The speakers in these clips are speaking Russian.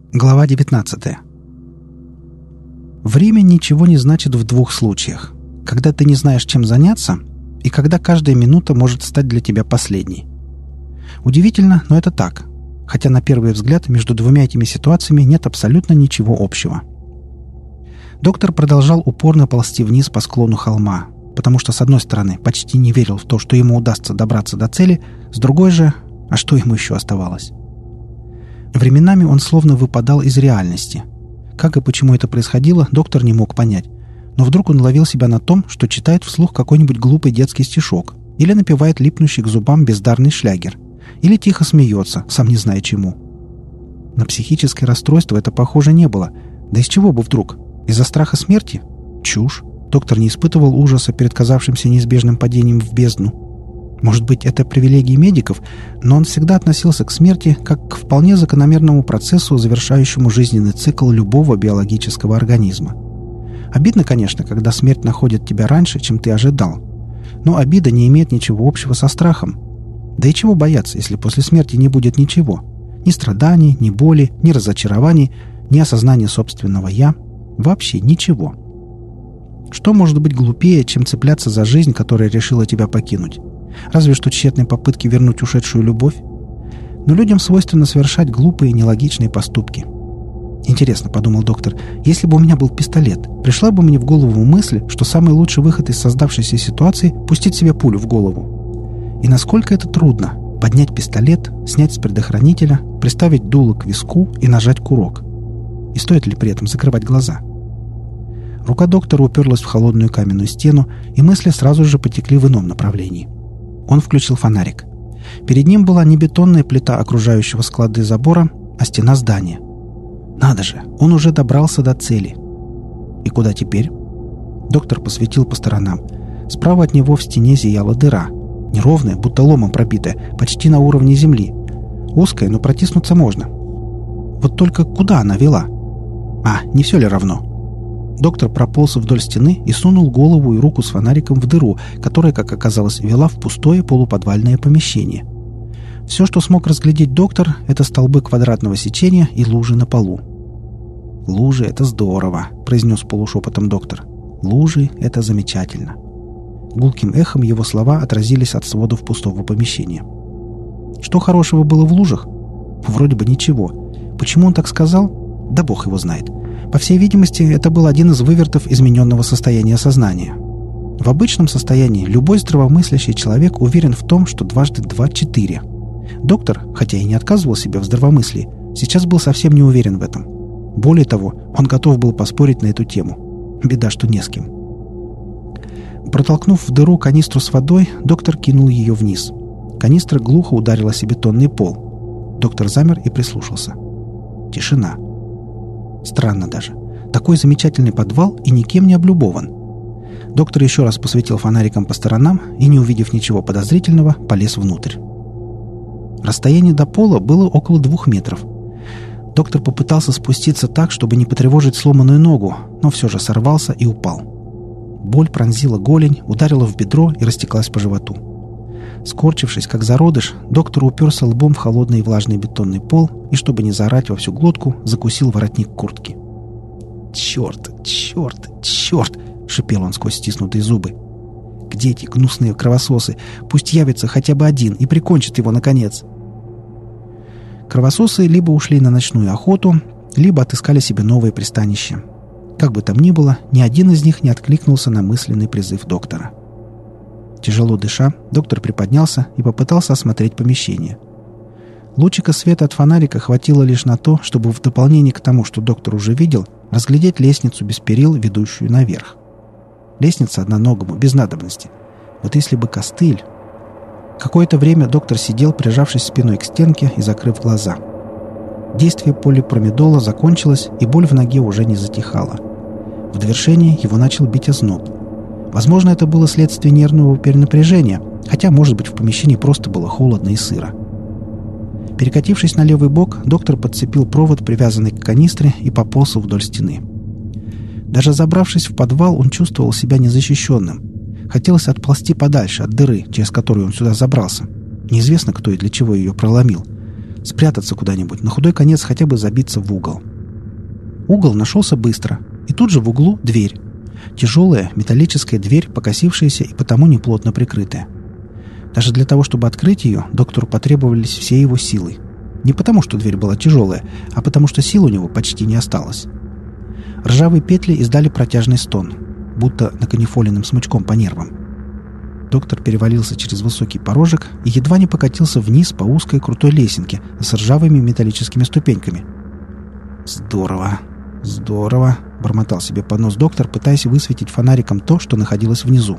Глава 19. Время ничего не значит в двух случаях. Когда ты не знаешь, чем заняться, и когда каждая минута может стать для тебя последней. Удивительно, но это так. Хотя на первый взгляд между двумя этими ситуациями нет абсолютно ничего общего. Доктор продолжал упорно ползти вниз по склону холма, потому что, с одной стороны, почти не верил в то, что ему удастся добраться до цели, с другой же, а что ему еще оставалось? Временами он словно выпадал из реальности. Как и почему это происходило, доктор не мог понять. Но вдруг он ловил себя на том, что читает вслух какой-нибудь глупый детский стишок, или напевает липнущий к зубам бездарный шлягер, или тихо смеется, сам не зная чему. На психическое расстройство это похоже не было. Да из чего бы вдруг? Из-за страха смерти? Чушь. Доктор не испытывал ужаса перед казавшимся неизбежным падением в бездну. Может быть, это привилегии медиков, но он всегда относился к смерти как к вполне закономерному процессу, завершающему жизненный цикл любого биологического организма. Обидно, конечно, когда смерть находит тебя раньше, чем ты ожидал. Но обида не имеет ничего общего со страхом. Да и чего бояться, если после смерти не будет ничего? Ни страданий, ни боли, ни разочарований, ни осознания собственного «я». Вообще ничего. Что может быть глупее, чем цепляться за жизнь, которая решила тебя покинуть? Разве что тщетные попытки вернуть ушедшую любовь. Но людям свойственно совершать глупые, нелогичные поступки. Интересно, подумал доктор, если бы у меня был пистолет, пришла бы мне в голову мысль, что самый лучший выход из создавшейся ситуации – пустить себе пулю в голову. И насколько это трудно – поднять пистолет, снять с предохранителя, приставить дуло к виску и нажать курок. И стоит ли при этом закрывать глаза? Рука доктора уперлась в холодную каменную стену, и мысли сразу же потекли в ином направлении. Он включил фонарик. Перед ним была не бетонная плита окружающего склады забора, а стена здания. Надо же, он уже добрался до цели. И куда теперь? Доктор посветил по сторонам. Справа от него в стене зияла дыра. Неровная, будто ломом пробитая, почти на уровне земли. Узкая, но протиснуться можно. Вот только куда она вела? Не все ли равно? Доктор прополз вдоль стены и сунул голову и руку с фонариком в дыру, которая, как оказалось, вела в пустое полуподвальное помещение. Все, что смог разглядеть доктор, это столбы квадратного сечения и лужи на полу. «Лужи — это здорово», — произнес полушепотом доктор. «Лужи — это замечательно». Гулким эхом его слова отразились от сводов пустого помещения. Что хорошего было в лужах? Вроде бы ничего. Почему он так сказал? Да бог его знает. По всей видимости, это был один из вывертов измененного состояния сознания. В обычном состоянии любой здравомыслящий человек уверен в том, что дважды два — 4. Доктор, хотя и не отказывал себе в здравомыслии, сейчас был совсем не уверен в этом. Более того, он готов был поспорить на эту тему. Беда, что не с кем. Протолкнув в дыру канистру с водой, доктор кинул ее вниз. Канистра глухо ударилась о бетонный пол. Доктор замер и прислушался. Тишина. Странно даже. Такой замечательный подвал и никем не облюбован. Доктор еще раз посветил фонариком по сторонам и, не увидев ничего подозрительного, полез внутрь. Расстояние до пола было около 2 метров. Доктор попытался спуститься так, чтобы не потревожить сломанную ногу, но все же сорвался и упал. Боль пронзила голень, ударила в бедро и растеклась по животу. Скорчившись, как зародыш, доктор уперся лбом в холодный и влажный бетонный пол и, чтобы не заорать во всю глотку, закусил воротник куртки. «Черт! Черт! Черт!» — шипел он сквозь стиснутые зубы. «Где эти гнусные кровососы? Пусть явится хотя бы один и прикончит его, наконец!» Кровососы либо ушли на ночную охоту, либо отыскали себе новое пристанище. Как бы там ни было, ни один из них не откликнулся на мысленный призыв доктора. Тяжело дыша, доктор приподнялся и попытался осмотреть помещение. Лучика света от фонарика хватило лишь на то, чтобы в дополнение к тому, что доктор уже видел, разглядеть лестницу без перил, ведущую наверх. Лестница одноногому, без надобности. Вот если бы костыль... Какое-то время доктор сидел, прижавшись спиной к стенке и закрыв глаза. Действие полипромедола закончилось, и боль в ноге уже не затихала. В довершение его начал бить озноб. Возможно, это было следствие нервного перенапряжения, хотя, может быть, в помещении просто было холодно и сыро. Перекатившись на левый бок, доктор подцепил провод, привязанный к канистре, и пополз вдоль стены. Даже забравшись в подвал, он чувствовал себя незащищенным. Хотелось отползти подальше от дыры, через которую он сюда забрался. Неизвестно, кто и для чего ее проломил. Спрятаться куда-нибудь, на худой конец хотя бы забиться в угол. Угол нашелся быстро, и тут же в углу дверь. Тяжелая металлическая дверь, покосившаяся и потому неплотно прикрытая. Даже для того, чтобы открыть ее, доктору потребовались все его силы. Не потому, что дверь была тяжелая, а потому, что сил у него почти не осталось. Ржавые петли издали протяжный стон, будто наканифоленным смычком по нервам. Доктор перевалился через высокий порожек и едва не покатился вниз по узкой крутой лесенке с ржавыми металлическими ступеньками. «Здорово, здорово!» — бормотал себе под нос доктор, пытаясь высветить фонариком то, что находилось внизу.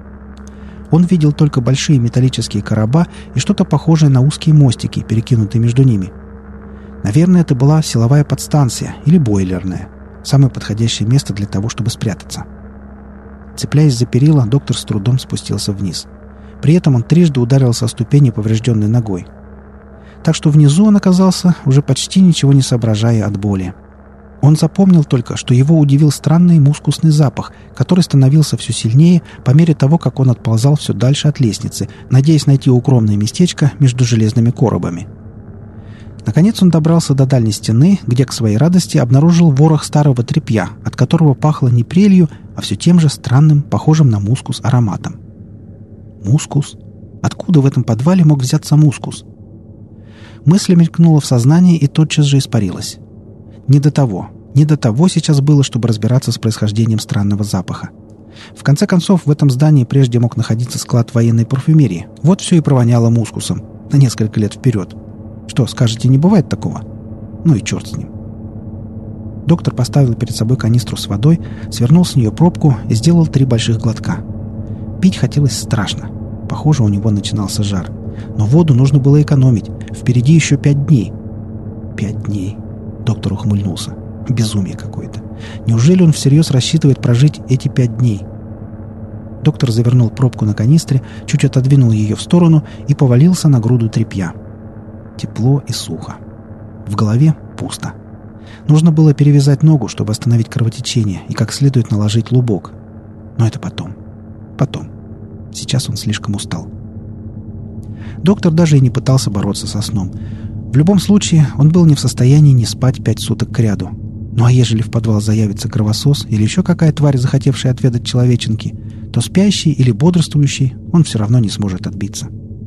Он видел только большие металлические короба и что-то похожее на узкие мостики, перекинутые между ними. Наверное, это была силовая подстанция или бойлерная. Самое подходящее место для того, чтобы спрятаться. Цепляясь за перила, доктор с трудом спустился вниз. При этом он трижды ударился о ступени поврежденной ногой. Так что внизу он оказался, уже почти ничего не соображая от боли. Он запомнил только, что его удивил странный мускусный запах, который становился все сильнее по мере того, как он отползал все дальше от лестницы, надеясь найти укромное местечко между железными коробами. Наконец он добрался до дальней стены, где, к своей радости, обнаружил ворох старого тряпья, от которого пахло не прелью, а все тем же странным, похожим на мускус ароматом. Мускус? Откуда в этом подвале мог взяться мускус? Мысль мелькнула в сознании и тотчас же испарилась. Не до того сейчас было, чтобы разбираться с происхождением странного запаха. В конце концов, в этом здании прежде мог находиться склад военной парфюмерии. Вот все и провоняло мускусом на несколько лет вперед. Что, скажете, не бывает такого? Ну и черт с ним. Доктор поставил перед собой канистру с водой, свернул с нее пробку и сделал 3 больших глотка. Пить хотелось страшно. Похоже, у него начинался жар. Но воду нужно было экономить. Впереди еще 5 дней. 5 дней. Доктор ухмыльнулся. Безумие какое-то. Неужели он всерьез рассчитывает прожить эти 5 дней? Доктор завернул пробку на канистре, чуть отодвинул ее в сторону и повалился на груду тряпья. Тепло и сухо. В голове пусто. Нужно было перевязать ногу, чтобы остановить кровотечение и как следует наложить лубок. Но это потом. Потом. Сейчас он слишком устал. Доктор даже и не пытался бороться со сном. В любом случае, он был не в состоянии не спать 5 суток кряду. Ну а ежели в подвал заявится кровосос или еще какая тварь, захотевшая отведать человеченки, то спящий или бодрствующий он все равно не сможет отбиться.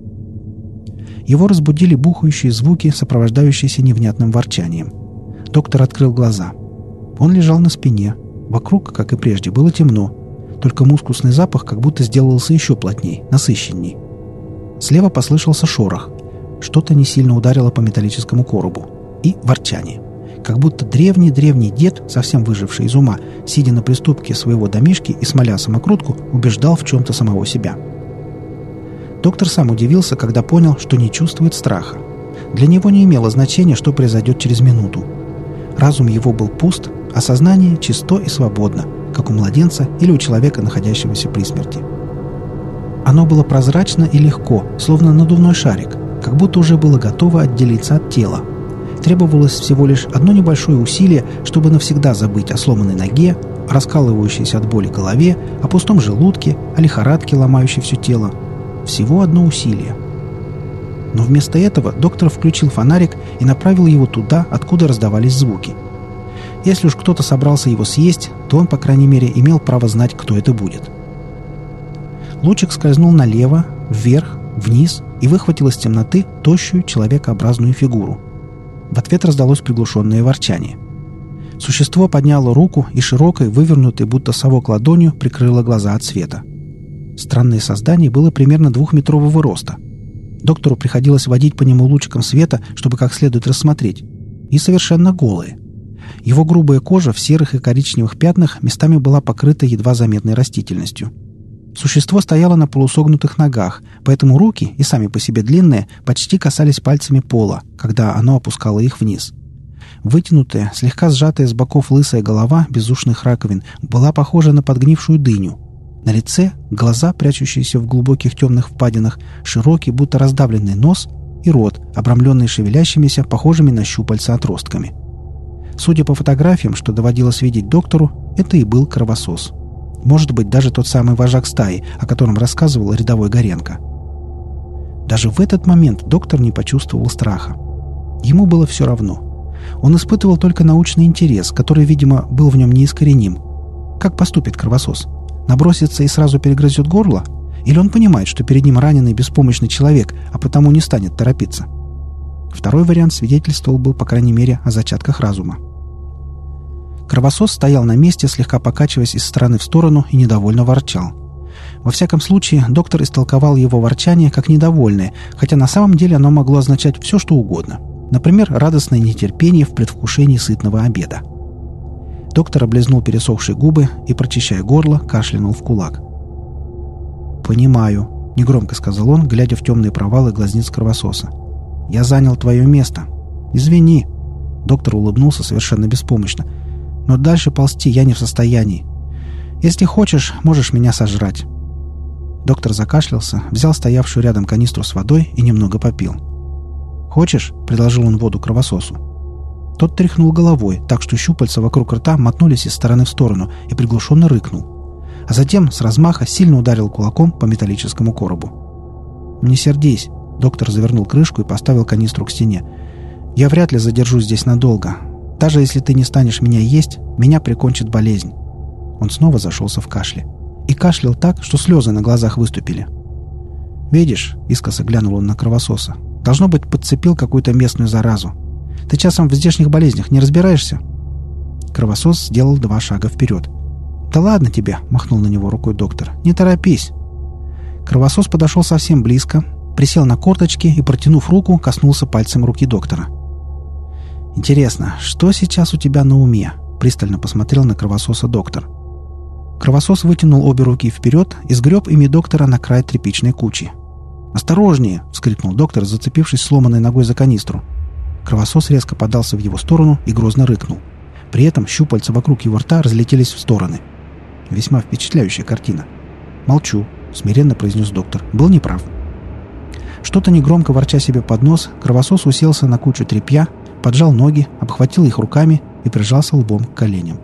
Его разбудили бухающие звуки, сопровождающиеся невнятным ворчанием. Доктор открыл глаза. Он лежал на спине. Вокруг, как и прежде, было темно. Только мускусный запах как будто сделался еще плотней, насыщенней. Слева послышался шорох. Что-то не сильно ударило по металлическому коробу. И ворчание. Как будто древний-древний дед, совсем выживший из ума, сидя на приступке своего домишки и смоля самокрутку, убеждал в чем-то самого себя. Доктор сам удивился, когда понял, что не чувствует страха. Для него не имело значения, что произойдет через минуту. Разум его был пуст, а сознание чисто и свободно, как у младенца или у человека, находящегося при смерти. Оно было прозрачно и легко, словно надувной шарик, как будто уже было готово отделиться от тела. Требовалось всего лишь одно небольшое усилие, чтобы навсегда забыть о сломанной ноге, о раскалывающейся от боли голове, о пустом желудке, о лихорадке, ломающей все тело. Всего одно усилие. Но вместо этого доктор включил фонарик и направил его туда, откуда раздавались звуки. Если уж кто-то собрался его съесть, то он, по крайней мере, имел право знать, кто это будет. Лучик скользнул налево, вверх, вниз и выхватил из темноты тощую человекообразную фигуру. В ответ раздалось приглушенное ворчание. Существо подняло руку и широкой, вывернутой, будто совок ладонью, прикрыло глаза от света. Странное создание было примерно 2-метрового роста. Доктору приходилось водить по нему лучиком света, чтобы как следует рассмотреть. И совершенно голое. Его грубая кожа в серых и коричневых пятнах местами была покрыта едва заметной растительностью. Существо стояло на полусогнутых ногах, поэтому руки, и сами по себе длинные, почти касались пальцами пола, когда оно опускало их вниз. Вытянутая, слегка сжатая с боков лысая голова без ушных раковин была похожа на подгнившую дыню. На лице глаза, прячущиеся в глубоких темных впадинах, широкий, будто раздавленный нос и рот, обрамленный шевелящимися, похожими на щупальца отростками. Судя по фотографиям, что доводилось видеть доктору, это и был кровосос. Может быть, даже тот самый вожак стаи, о котором рассказывал рядовой Горенко. Даже в этот момент доктор не почувствовал страха. Ему было все равно. Он испытывал только научный интерес, который, видимо, был в нем неискореним. Как поступит кровосос? Набросится и сразу перегрызет горло? Или он понимает, что перед ним раненый беспомощный человек, а потому не станет торопиться? Второй вариант свидетельствовал был, по крайней мере, о зачатках разума. Кровосос стоял на месте, слегка покачиваясь из стороны в сторону, и недовольно ворчал. Во всяком случае, доктор истолковал его ворчание как недовольное, хотя на самом деле оно могло означать все, что угодно. Например, радостное нетерпение в предвкушении сытного обеда. Доктор облизнул пересохшие губы и, прочищая горло, кашлянул в кулак. «Понимаю», — негромко сказал он, глядя в темные провалы глазниц кровососа. «Я занял твое место. Извини». Доктор улыбнулся совершенно беспомощно. «Но дальше ползти я не в состоянии. Если хочешь, можешь меня сожрать». Доктор закашлялся, взял стоявшую рядом канистру с водой и немного попил. «Хочешь?» — предложил он воду кровососу. Тот тряхнул головой, так что щупальца вокруг рта мотнулись из стороны в сторону и приглушенно рыкнул. А затем с размаха сильно ударил кулаком по металлическому коробу. «Не сердись», — доктор завернул крышку и поставил канистру к стене. «Я вряд ли задержусь здесь надолго. Даже если ты не станешь меня есть, меня прикончит болезнь». Он снова зашелся в кашле. И кашлял так, что слезы на глазах выступили. «Видишь», — искоса глянул он на кровососа, — «должно быть, подцепил какую-то местную заразу. Ты часом в здешних болезнях не разбираешься?» Кровосос сделал 2 шага вперед. «Да ладно тебе», — махнул на него рукой доктор, — «не торопись». Кровосос подошел совсем близко, присел на корточки и, протянув руку, коснулся пальцем руки доктора. «Интересно, что сейчас у тебя на уме?» — пристально посмотрел на кровососа доктор. Кровосос вытянул обе руки вперед и сгреб ими доктора на край тряпичной кучи. «Осторожнее!» — вскрикнул доктор, зацепившись сломанной ногой за канистру. Кровосос резко подался в его сторону и грозно рыкнул. При этом щупальца вокруг его рта разлетелись в стороны. Весьма впечатляющая картина. «Молчу», — смиренно произнес доктор. «Был неправ». Что-то негромко ворча себе под нос, кровосос уселся на кучу тряпья, поджал ноги, обхватил их руками и прижался лбом к коленям.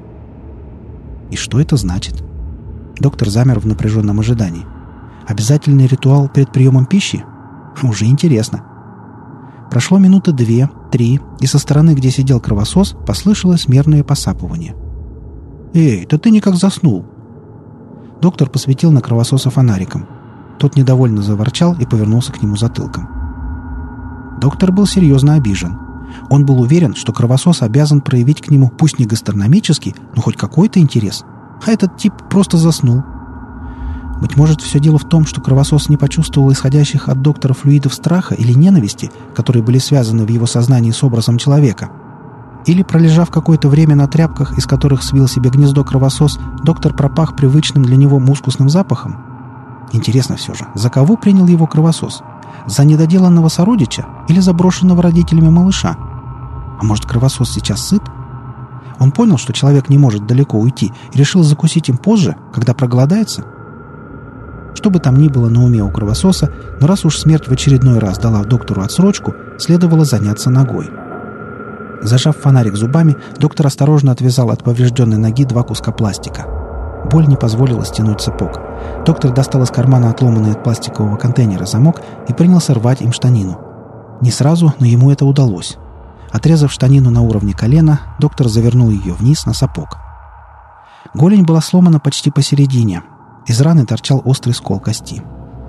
И что это значит? Доктор замер в напряженном ожидании. Обязательный ритуал перед приемом пищи? Уже интересно. Прошло минуты 2-3, и со стороны, где сидел кровосос, послышалось мерное посапывание. «Эй, да ты никак заснул!» Доктор посветил на кровососа фонариком. Тот недовольно заворчал и повернулся к нему затылком. Доктор был серьезно обижен. Он был уверен, что кровосос обязан проявить к нему, пусть не гастрономический, но хоть какой-то интерес. А этот тип просто заснул. Быть может, все дело в том, что кровосос не почувствовал исходящих от доктора флюидов страха или ненависти, которые были связаны в его сознании с образом человека. Или, пролежав какое-то время на тряпках, из которых свил себе гнездо кровосос, доктор пропах привычным для него мускусным запахом. Интересно все же, за кого принял его кровосос? За недоделанного сородича или за брошенного родителями малыша? А может, кровосос сейчас сыт? Он понял, что человек не может далеко уйти, и решил закусить им позже, когда проголодается? Что бы там ни было на уме у кровососа, но раз уж смерть в очередной раз дала доктору отсрочку, следовало заняться ногой. Зажав фонарик зубами, доктор осторожно отвязал от поврежденной ноги 2 куска пластика. Боль не позволила стянуть сапог. Доктор достал из кармана отломанный от пластикового контейнера замок и принялся рвать им штанину. Не сразу, но ему это удалось. Отрезав штанину на уровне колена, доктор завернул ее вниз на сапог. Голень была сломана почти посередине. Из раны торчал острый скол кости.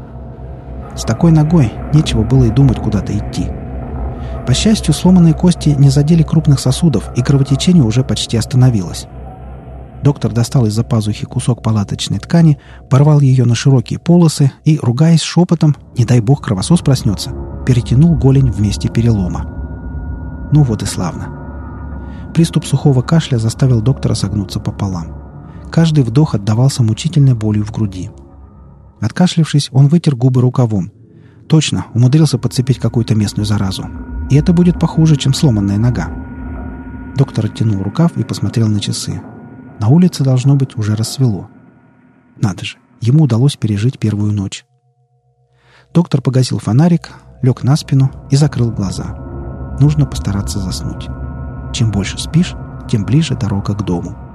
С такой ногой нечего было и думать куда-то идти. По счастью, сломанные кости не задели крупных сосудов, и кровотечение уже почти остановилось. Доктор достал из-за пазухи кусок палаточной ткани, порвал ее на широкие полосы и, ругаясь шепотом, не дай бог кровосос проснется, перетянул голень в месте перелома. Ну вот и славно. Приступ сухого кашля заставил доктора согнуться пополам. Каждый вдох отдавался мучительной болью в груди. Откашлявшись, он вытер губы рукавом. Точно, умудрился подцепить какую-то местную заразу. И это будет похуже, чем сломанная нога. Доктор оттянул рукав и посмотрел на часы. На улице, должно быть, уже рассвело. Надо же, ему удалось пережить первую ночь. Доктор погасил фонарик, лег на спину и закрыл глаза. Нужно постараться заснуть. Чем больше спишь, тем ближе дорога к дому.